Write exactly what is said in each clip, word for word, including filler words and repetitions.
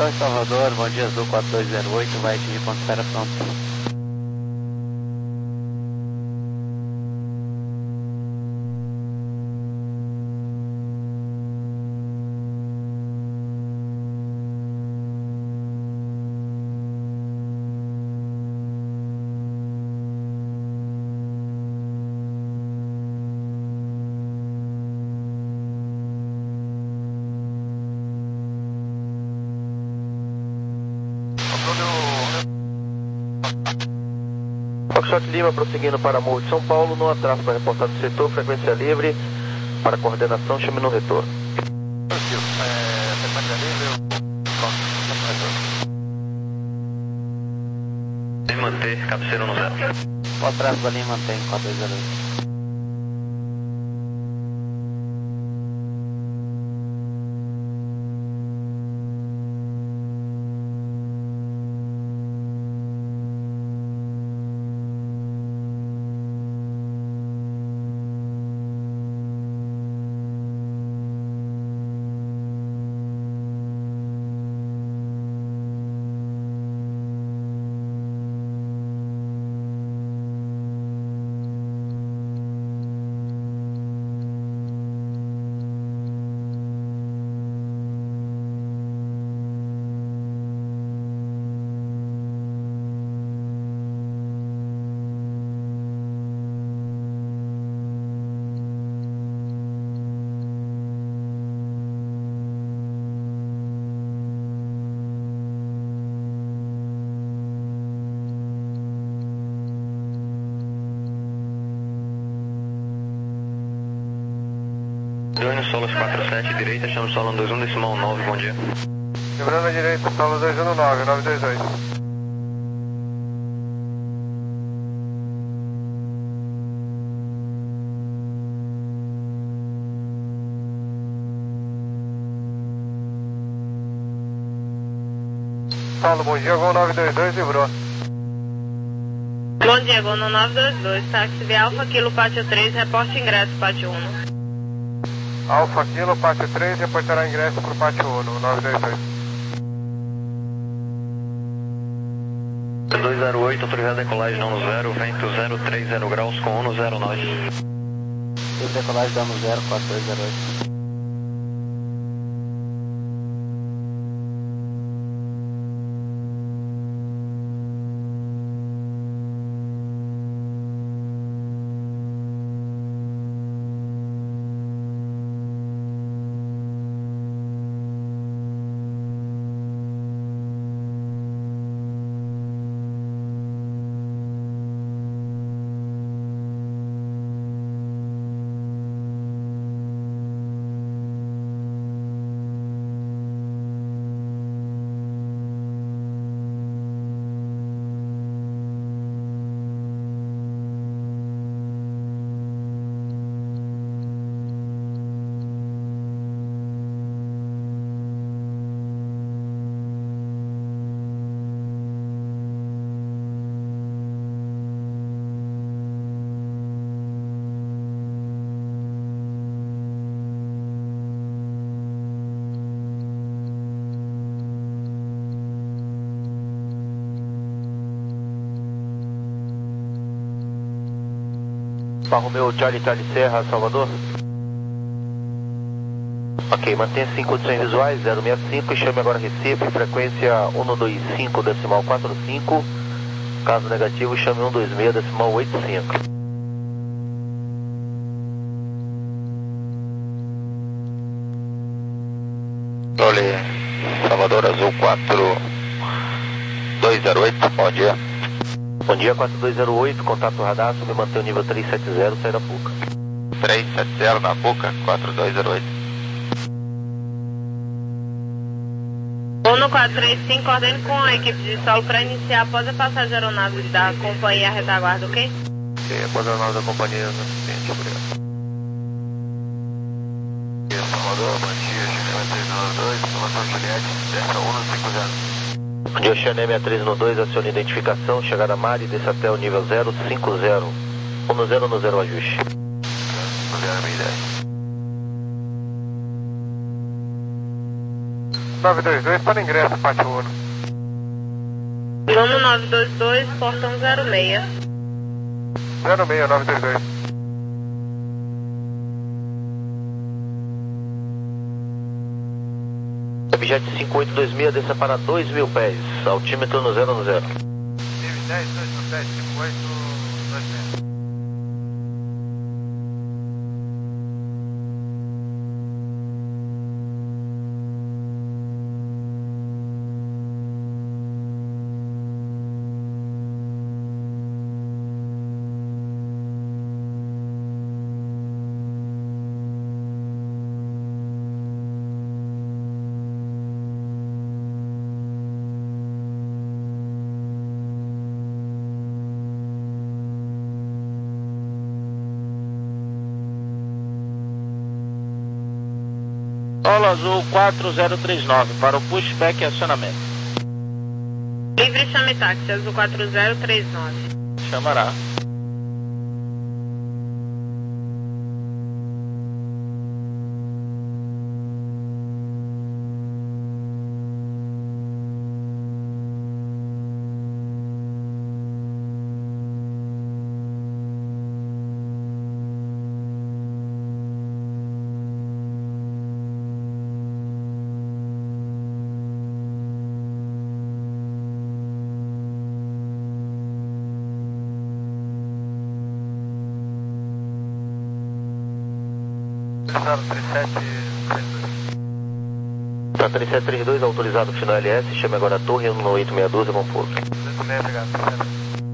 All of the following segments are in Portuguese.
dois Salvador, bom dia, Azul quatro dois zero oito, vai atingir ponto espera pronto. Foxtrot Lima prosseguindo para Morro de São Paulo, no atraso para reportar no setor, frequência livre, para coordenação, chame no retorno. Positivo, é, frequência livre, eu... manter, cabeceira no zero. O atraso da linha mantém quatro dois zero oito. Júnior, Solas quatro sete, direita, chama Solo dois um, decimal nove, bom dia. Quebrando a direita, Solo dois um nove, nove dois dois. Paulo, bom dia, Gol nove dois dois, livrou. Bom dia, Gol no nove dois dois, táxi de Alfa, Kilo, Pátio três, reporte ingresso, Pátio um. Alfa Kilo, Pátio três, reportará ingresso para o Pátio um, nove dois dois. dois zero oito, autorizado decolagem não no zero, vento zero três zero graus com um no zero nove. Decolagem dando zero quatro dois zero oito. Romeu Charlie Charlie Serra, Salvador. Ok, mantenha-se em condições visuais, zero seis cinco, e chame agora Recife, frequência um dois cinco, decimal quatro cinco. Caso negativo, chame um dois seis, decimal oito cinco. Rolê, Salvador Azul quatro dois zero oito, bom dia. Bom dia, quatro dois zero oito, contato radar, me mantém o nível três sete zero, sai da Puca. três sete zero na Puca, quatro dois zero oito. Uno quatro três cinco, ordene com a equipe de solo para iniciar após a passagem da aeronave da companhia retaguarda, ok? Ok, após a aeronave da companhia assistente, obrigado. Salvador, bom dia, cinquenta e nove dois, Salvador Juliette, desça um cinco zero. Bom dia, Xané sessenta e três no dois, acione identificação, chegada a Mari, desça até o nível zero cinco zero. um zero no zero, ajuste. zero mil e dez. nove dois dois para ingresso, Pátio Uno. Uno nove dois dois, portão zero seis. zero seis, nove dois dois. Jet cinco oito dois seis, desça para dois mil pés, altímetro no zero no zero. dez, dois mil pés, cinco oito dois seis. Solo Azul quatro zero três nove para o pushback e acionamento. Livre chame táxi, Azul quatro zero três nove. Chamará. zero três sete três dois. Tá, três sete três dois, autorizado final L S, chame agora a torre, no oito seis um, bom pouso. oito seis, obrigado.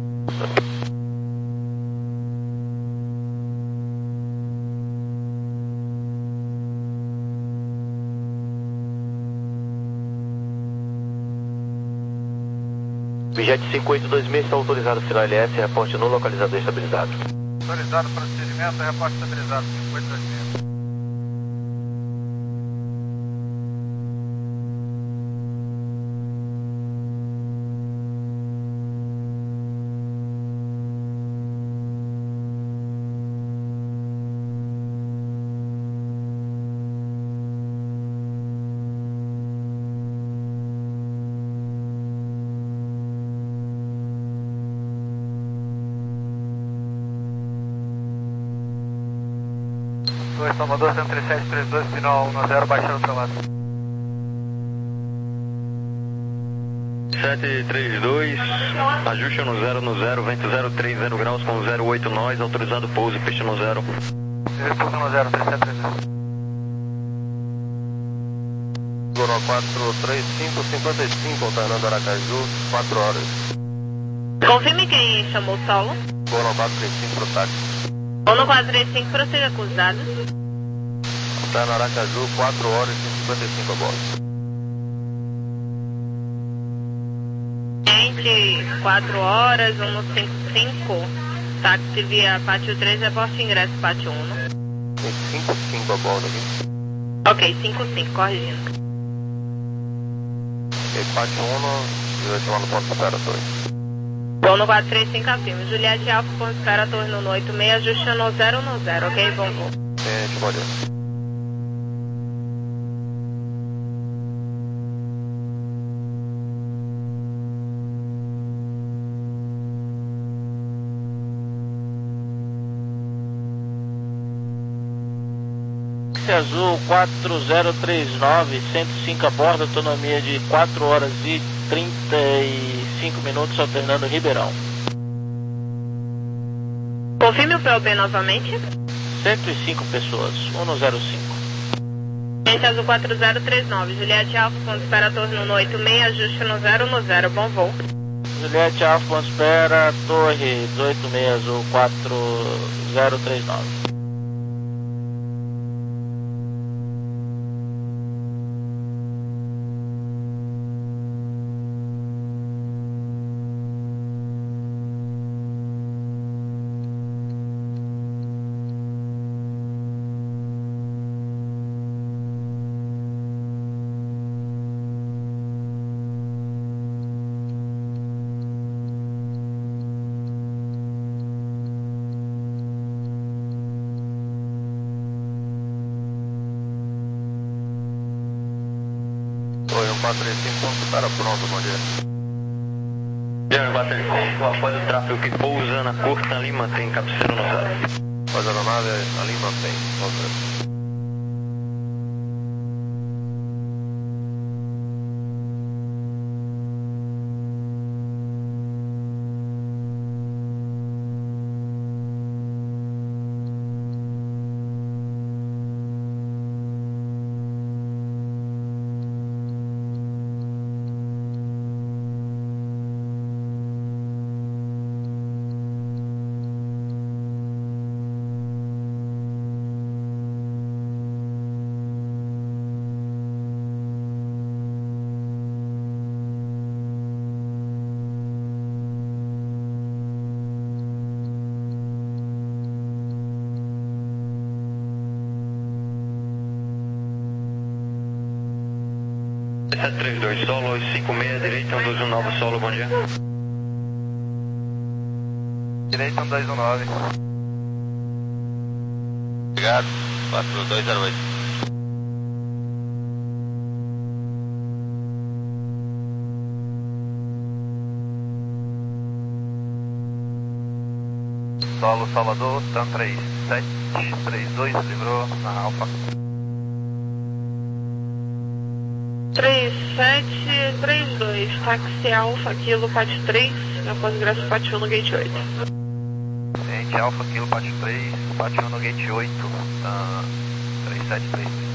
Jet cinco oito dois seis está autorizado final L S, reporte no localizador estabilizado. Autorizado procedimento, reporte estabilizado, cinco oito dois seis. dois Salvador, cento e trinta e sete trinta e dois, final um zero, baixando para lá. sete três dois, ajuste no zero no zero, vento zero três zero graus com zero oito nós, autorizado pouso, peixe no zero. Pouso no zero, três sete três dois. Goro quatro três cinco, cinquenta e cinco, alternando Aracaju, quatro horas. Confirme quem chamou o solo. Goro quatro três cinco pro táxi. Uno quatro três cinco, prossiga com os dados. Está na Aracaju, quatro horas e cinquenta e cinco a bordo. Gente, quatro horas, Uno cinco cinco. Táxi via Pátio três, reporte ingresso Pátio um. Tem cinco cinco a bordo aqui. Ok, cinco cinco, corrigindo. Ok, Pátio um, direção no ponto de espera dois. Uno quatro três cinco, afirma. Juliette Alfa, ponto de espera, torre no oito seis, ajuste no zero no zero, ok? Bom voo. É, de molho. Azul quatro zero três nove, cento e cinco a bordo, autonomia de quatro horas e trinta e cinco minutos, alternando Ribeirão. Confirme o P O B novamente. cento e cinco pessoas, um zero cinco. Gente, Azul quatro zero três nove, Juliette Alfa, ponto de espera, torre no oito seis, ajuste no zero no zero, bom voo. Juliette Alfa, ponto de espera, torre dezoito seis, Azul quatro zero três nove. quatro três cinco, ponto para pronto, bom dia. Diego quatro três cinco, após o tráfego que pousa na curta ali, mantém cabeceira no zero. Após a aeronave, ali mantém, no zero. sete três dois solo, cinco seis direita, um dois um nove solo, bom dia. Direita um dois um nove. Obrigado, quatro dois zero oito. Solo Salvador, TAM três sete três dois, livrou na Alfa. três sete três dois, táxi Alfa, Kilo, Pat três, após ingresso Pat um no gate oito. Gente, Alfa, Kilo, Pat três, Pat um no gate oito, TAM três sete três dois.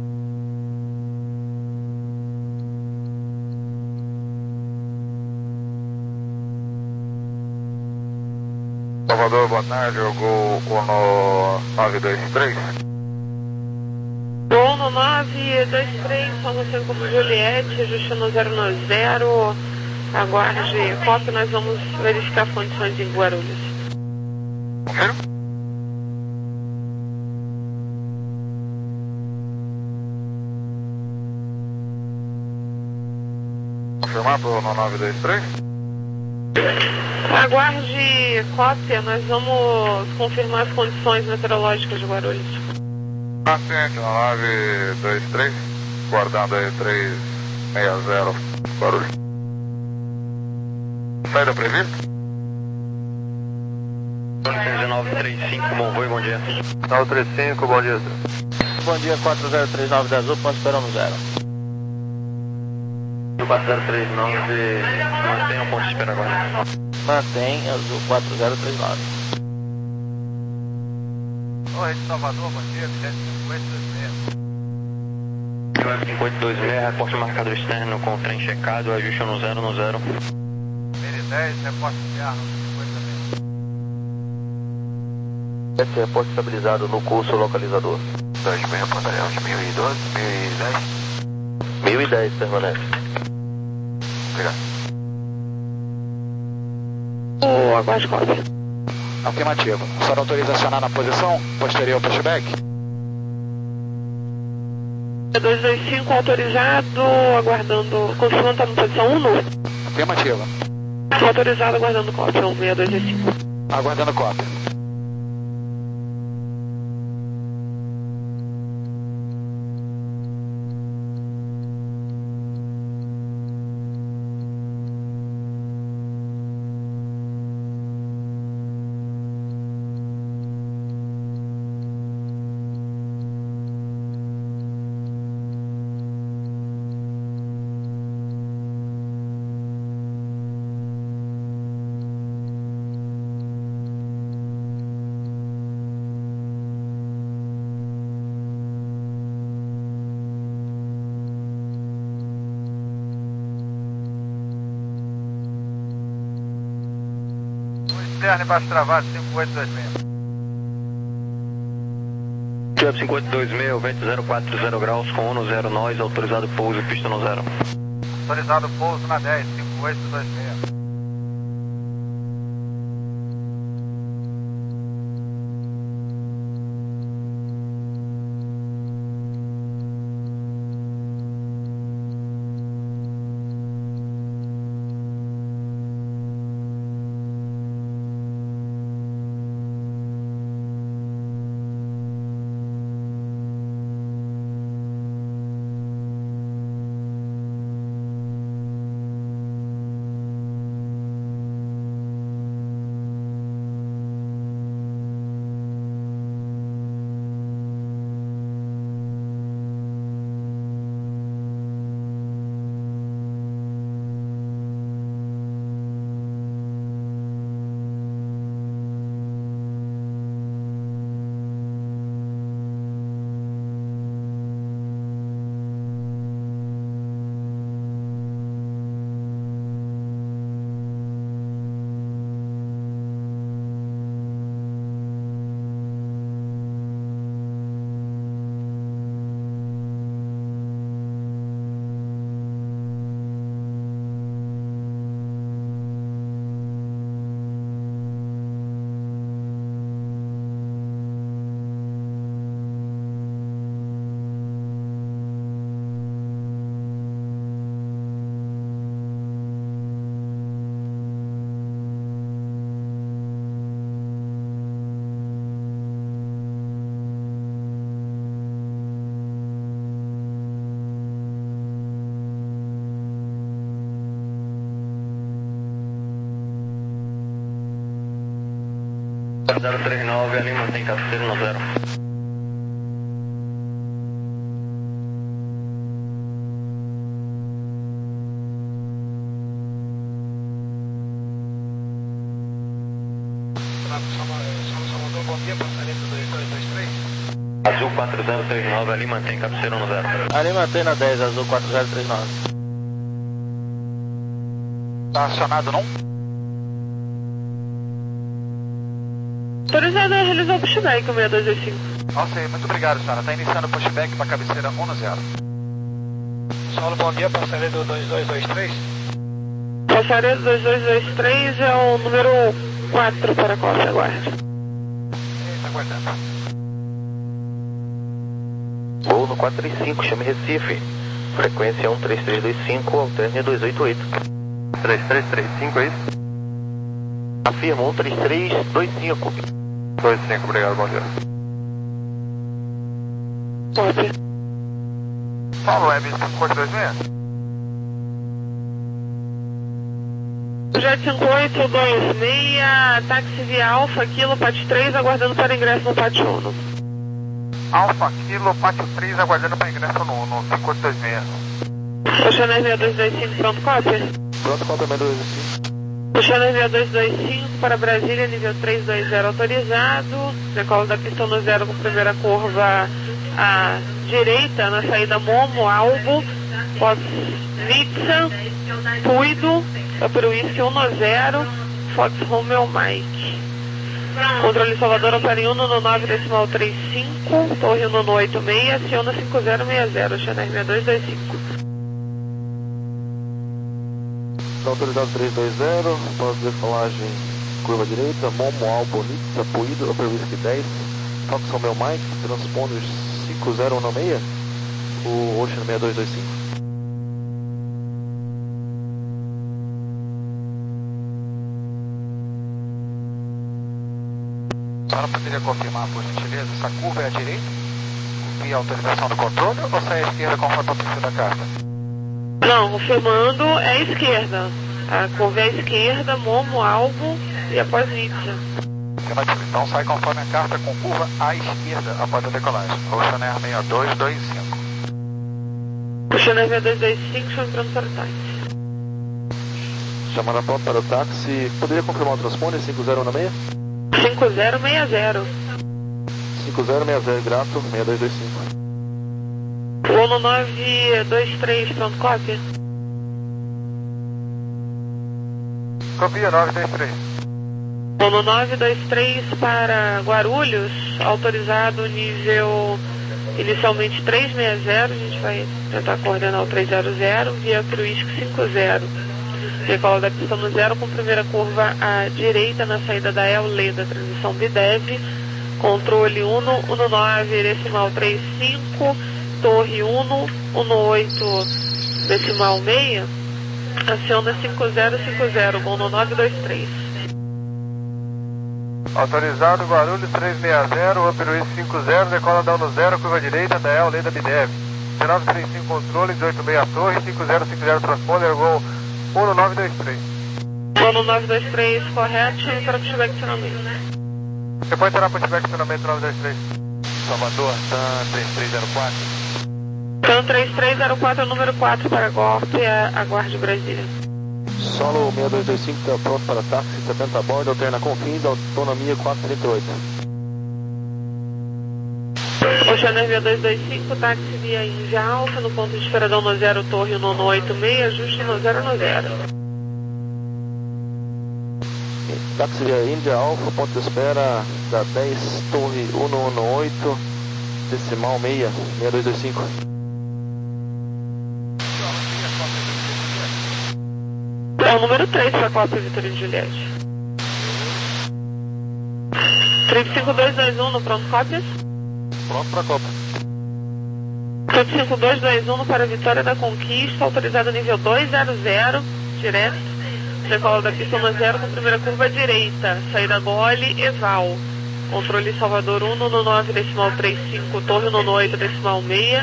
Salvador, boa tarde, eu Gol no nove dois três. Gol no nove dois três, São José Corpo Juliette, ajuste no zero no zero, aguarde cópia, nós vamos verificar condições em Guarulhos. Confirma? Confirmado no nove dois três? Aguarde cópia, nós vamos confirmar as condições meteorológicas de Guarulhos. Paciente no nove dois três, guardando aí três seis zero, Guarulhos. Saída prevista? nove três cinco, bom voo, bom dia. nove três cinco, bom dia. Bom dia, quatro zero três nove da Azul, ponto esperando zero. quatro zero três nove, mantém o ponto de espera agora. Mantém, Azul quatro zero três nove. Oi, Salvador, bom dia, sete cinco oito dois seis. cinco oito dois seis, reporte marcador externo com o trem checado, ajuste no zero no zero. Meire dez, reporte interno, cinco oito dois seis. Esse reporte estabilizado no curso localizador. dois seis, pontaremos mil e doze, mil e dez. mil e dez permanece. Obrigado. O aguarde cópia. Afirmativo. A senhora autoriza acionar na posição posterior ao pushback? dois dois cinco autorizado, aguardando. Confirmando, está na posição um, não? Afirmativo. Autorizado, aguardando cópia, um seis dois cinco. Aguardando cópia. Externo embaixo travado, cinco oito dois seis. Tiago cinco oito dois seis, vento zero quatro zero graus, com ONU zero nós, autorizado pouso, pista no zero. Autorizado pouso na dez, cinco oito dois seis. zero três nove, ali mantém cabeceira no zero. Azul quatro zero três nove, ali mantém cabeceira no zero. Ali mantém na dez, Azul quatro zero três nove. Tá acionado não? Autorizado a realizar o pushback, o seis dois dois cinco. Ok, muito obrigado, senhora. Tá iniciando o pushback para cabeceira um no zero. Solo, bom dia, passageiro do dois dois dois três. Passageiro dois dois dois três é o número quatro para qual você aguarda. Está aguardando. Voo no quatro três cinco, chame Recife. Frequência um três três dois cinco, alterne dois oito oito. três três três cinco, é isso? Afirma um três três dois cinco. dois cinco, obrigado, bom dia. Pode. Paulo, Web cinco quatro dois seis. Jet cinco oito dois seis, táxi via Alfa, Kilo, Pátio três, aguardando para ingresso no Pátio um. Alfa, Kilo, Pátio três, aguardando para ingresso no, no cinco oito dois seis. Oceaner seis dois dois cinco, pronto, cópia? Pronto, cópia seis dois dois cinco. Oceaner seis dois dois cinco para Brasília, nível três dois zero autorizado. Decola da pista no zero com primeira curva à direita, na saída Momo, Albo, Fox Nixon, Puido, para o Whisky um no zero, Fox Romeo Mike. Controle Salvador, opera em um no nove decimal trinta e cinco, Torre um no oito seis, aciona cinco zero seis zero, Oceaner seis dois dois cinco. Autorizado três dois zero, pós-decolagem, curva direita, Momo, Albo, Nitsa, Puído, Upper Whisky dez, Fox Romeo Mike, transponder cinco zero um seis, o Ocean seis dois dois cinco. A senhora poderia confirmar, por gentileza, essa curva é à direita? Via autorização do controle ou sai à esquerda conforme o perfil da carta? Não, confirmando, é a esquerda. A curva é a esquerda, Momo, Albo e após Nitsa. Então sai conforme a carta com curva à esquerda após a decolagem. Oceaner seis dois dois cinco. Oceaner seis dois dois cinco, chama pronto para o táxi. Chamando a ponta para o táxi, poderia confirmar o transponder cinco zero um seis? cinco zero seis zero. cinco zero seis zero, grato, seis dois dois cinco. Voo no nove dois três, pronto, cópia? Copia nove dois três. Voo no nove dois três para Guarulhos, autorizado nível inicialmente três seis zero, a gente vai tentar coordenar o três zero zero, via Cruise cinco zero. Decola da pista no zero com primeira curva à direita na saída da El Leda, transição Bidev, controle um no nove decimal trinta e cinco, Torre um no oito decimal seis, aciona cinco zero cinco zero, voo no nove dois três. Autorizado Guarulhos três seis zero, Upper cinco zero, decola da no zero, curva direita da El Leda Bidev. nove três cinco controle, dezoito seis Torre, cinco zero cinco zero transponder, gol um no nove dois três. Voo no nove dois três, correto, chame para o pushback finalmente. Depois terá pushback finalmente nove dois três. Salvador, TAM três três zero quatro. TAM três três zero quatro, número quatro para golpe, aguarde Brasília. Solo seis dois dois cinco está pronto para táxi, setenta a bordo, alterna com fins, autonomia quatro trinta e oito. Oceaner seis dois dois cinco, táxi via Índia Alfa, no ponto de esperadão no zero, Torre um no oito seis, ajuste no zero no zero. Táxi via Índia Alfa, ponto de espera da dez, Torre um no oito, decimal seis, seis dois dois cinco. É o número três para a Copa Vitória de Juliette. três cinco dois dois um no pronto cópias. Pronto para a Copa. três cinco dois dois um para a Vitória da Conquista, autorizado nível dois zero zero, direto. Decola da pista no zero com primeira curva à direita, saída Gole, Eval. Controle Salvador um no nove decimal trinta e cinco, Torre um no oito decimal seis,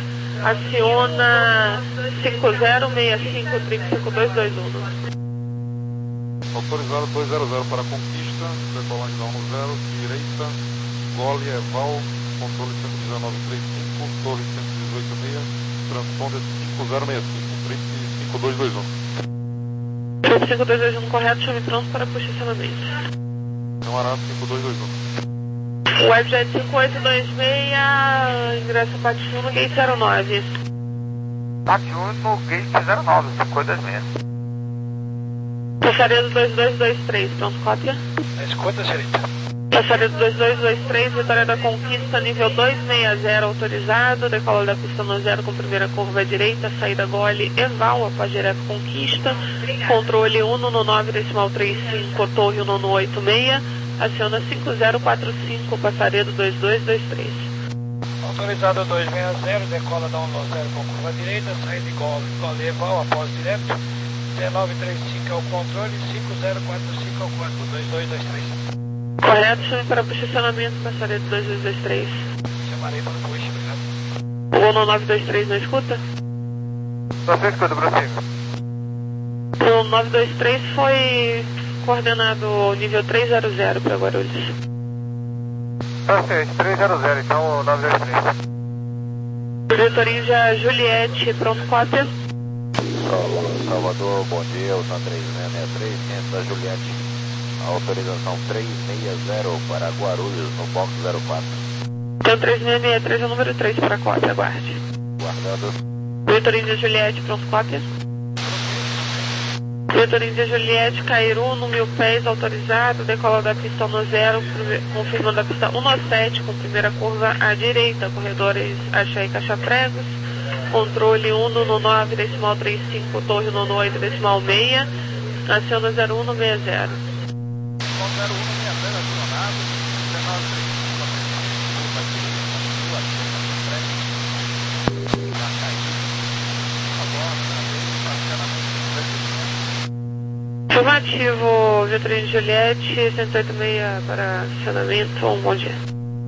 aciona cinco zero seis cinco, três cinco dois dois um. Autorizado dois zero zero para Conquista, decolagem da um zero, direita, Gole, Eval, controle cento e dezenove trinta e cinco, torre cento e dezoito seis, transponder cinco zero seis cinco, trip cinco dois dois um. Trip cinco dois dois um correto, chame pronto para posicionamento. Camarada cinco dois dois um. Webjet cinco oito dois seis, ingresso Patiuno, gate zero nove. Patiuno, gate zero nove, cinco oito dois seis. Passaredo dois dois dois três, pronto, cópia. Escuta, senhorita. Passaredo dois dois dois três, Vitória da Conquista, nível dois seis zero, autorizado, decola da pista no zero com primeira curva à direita, saída Gole, Eval, após direto Conquista, controle um no nove decimal trinta e cinco, torre um no oito seis, aciona cinco zero quatro cinco, Passaredo dois dois dois três. Autorizado dois seis zero, decola da um zero com curva à direita, saída de Gole, Gole Eval, após direto, dezenove trinta e cinco ao controle, cinco zero quatro cinco ao quatro, dois dois dois três. Correto, chame para posicionamento, Passaredo dois dois dois três. Chamarei para o push, obrigado. O um nove dois três não escuta? Não sei escuta, prossiga. O nove dois três foi coordenado nível três zero zero para Guarulhos. Tá certo, três zero zero, então o nove dois três. Diretoria Juliette, pronto, cópia. Salvador, bom dia, o TAM três seis seis três, centro da Juliette. Autorização três seis zero para Guarulhos, no box zero quatro. TAM três seis seis três é o número três para cópia, aguarde. Guardando. Diretoria Juliette, pronto, cópia. Diretoria Juliette, Cairu, no mil pés, autorizado, decola da pista no zero, confirmando a pista um no sete, com primeira curva à direita, corredores Axé e Caixa Pregos, controle um no nove decimal trinta e cinco, torre um no oito decimal seis, aciona zero um no seis zero. zero um seis zero acionado, dezenove trinta e cinco, curva direita, já caiu, agora, Afirmativo, Vitorino Juliette, cento e oito seis para acionamento, um bom dia.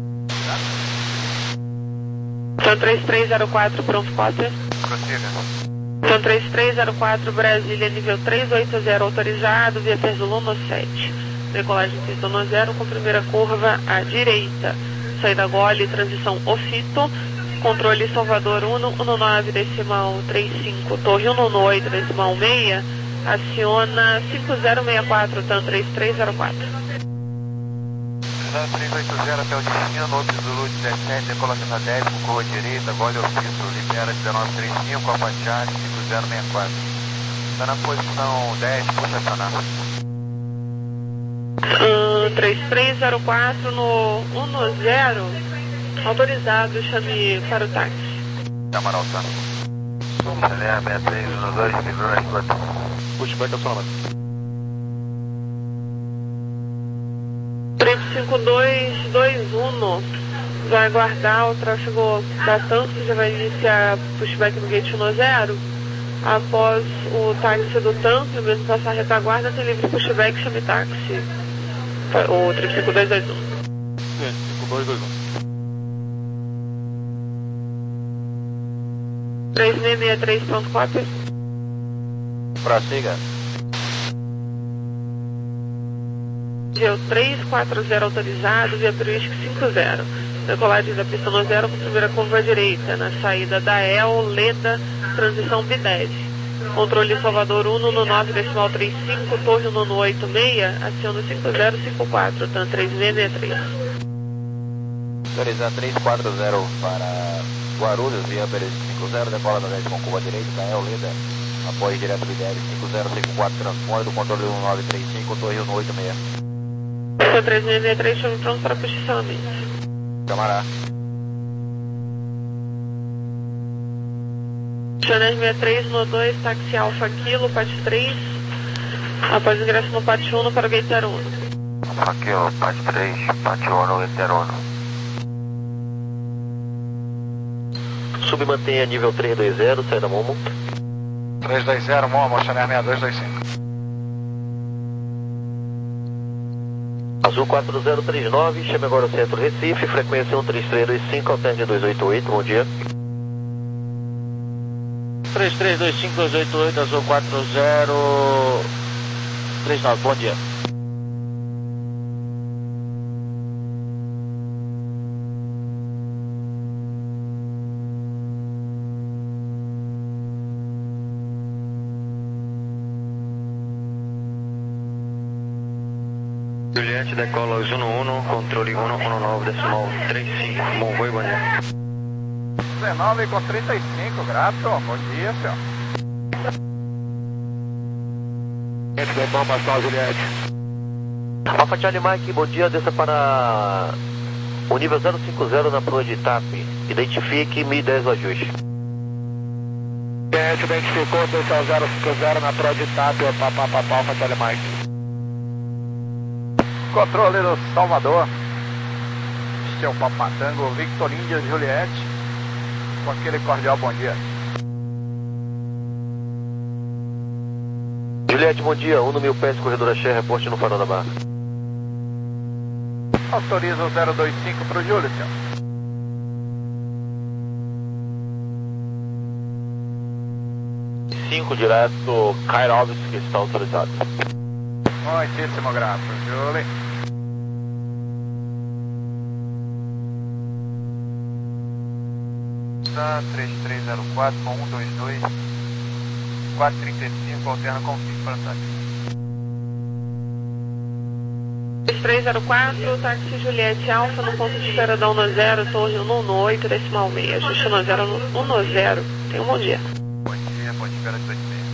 Então três três zero quatro, pronto, cópia. Prossiga. Então três três zero quatro, Brasília, nível três oito zero, autorizado, via Perzolo no sete. Decolagem pista no zero, com primeira curva à direita. Saída Gole, transição Ofito. Controle Salvador um no nove decimal trinta e cinco, torre um no oito decimal seis. Aciona cinco zero seis quatro, TAM três três zero quatro. três oito zero até o destino, Nobre Zulu dezessete, decolagem na dez, com curva direita, Gole Ofito, libera dezenove trinta e cinco, Alpachari cinco zero seis quatro. Está na posição dez, puxa acionar. Uh, três três zero quatro no um no zero, autorizado, chame para o táxi. Amaral, tá? Acelera sessenta e três, um dois, figura quatro. Pushback acionamento. três cinco dois dois um, vai aguardar o tráfego da TAM, que já vai iniciar pushback no gate um no zero. Após o táxi do TAM, pelo menos passar a retaguarda, tem livre pushback, chame táxi. O três cinco dois dois um. Sim, cinco dois dois um. três seis seis três, pronto, cópia. Prossiga. Nível três quatro zero autorizado, via Peruísque cinco zero. Decolagem da pista no zero com primeira curva à direita, na saída da E L, Leda, transição B dez. Controle Salvador um no nove decimal trinta e cinco, torre um no oito seis, aciona cinco zero cinco quatro, TAM três seis seis três. Autorizar três quatro zero para Guarulhos, via Peruísque cinco zero, decola da dez com curva direita, da E L, Leda, apoio direto B dez, cinco zero cinco quatro, transponder do controle um nove três cinco, torre um no oito seis. TAM três seis seis três, chame pronto para posicionamento. Camará. Chanel sessenta e três no dois, táxi Alfa Kilo, Pat três. Após ingresso no Pat um para o gate zero um. Aqui ó, Pat três, Pat um no gate zero um. Submantenha nível três dois zero, saída Momo. três dois zero, Momo, Chanel sessenta e dois dois cinco. Azul quatro zero três nove, chame agora o centro Recife, frequência um três três dois cinco, alterne dois oito oito, bom dia. três três dois cinco dois oito oito, Azul quatro zero três nove, bom dia. Juliette decola os um um, controle um um nove, decimal trinta e cinco, bom voo, bom dia. dezenove com trinta e cinco, grato, bom dia, senhor. Bom, Pascal, Juliette. Alfa Charlie Mike, bom dia, desça para o nível zero cinco zero na proa de T A P. Identifique e me dê o ajuste. Juliette identificou, desça zero cinco zero na proa de T A P, Alfa Charlie Mike. Controle do Salvador. Este é o Papatango Victor Índia Juliette. Com aquele cordial bom dia. Juliette, bom dia, um no mil pés, corredor Axé, reporte no farol da barra. Autoriza o zero dois cinco para o Júlio, senhor. cinco direto, Kairovski está autorizado. Muitíssimo grato, Júlio. Tá, três três zero quatro com um dois dois, quatro trinta e cinco, alterna com cinco para táxi. três três zero quatro, táxi Juliette Alfa no ponto de espera da um zero, torre um um oito, decimal seis, ajuste um zero, um zero. Tenha um bom dia. Bom dia, pode esperar dezoito e meia.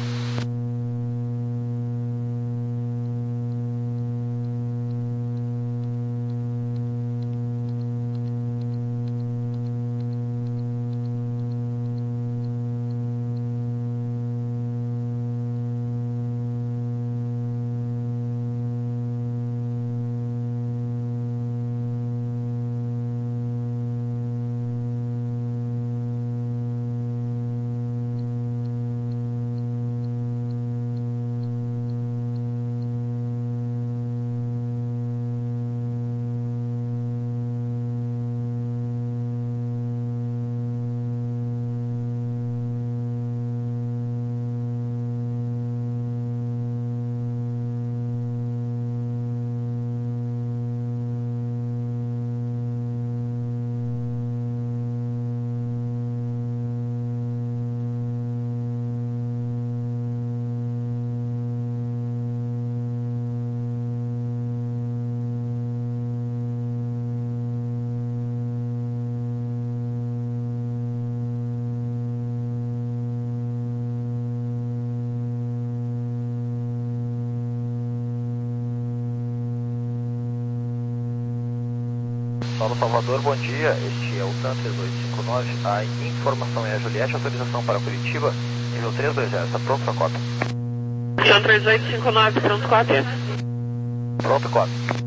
Paulo Salvador, bom dia. Este é o TAM três dois cinco nove. A informação é a Juliette, autorização para Curitiba, nível três dois zero. Está pronto para a cópia? TAM três oito cinco nove, pronto, cópia. Pronto, cópia.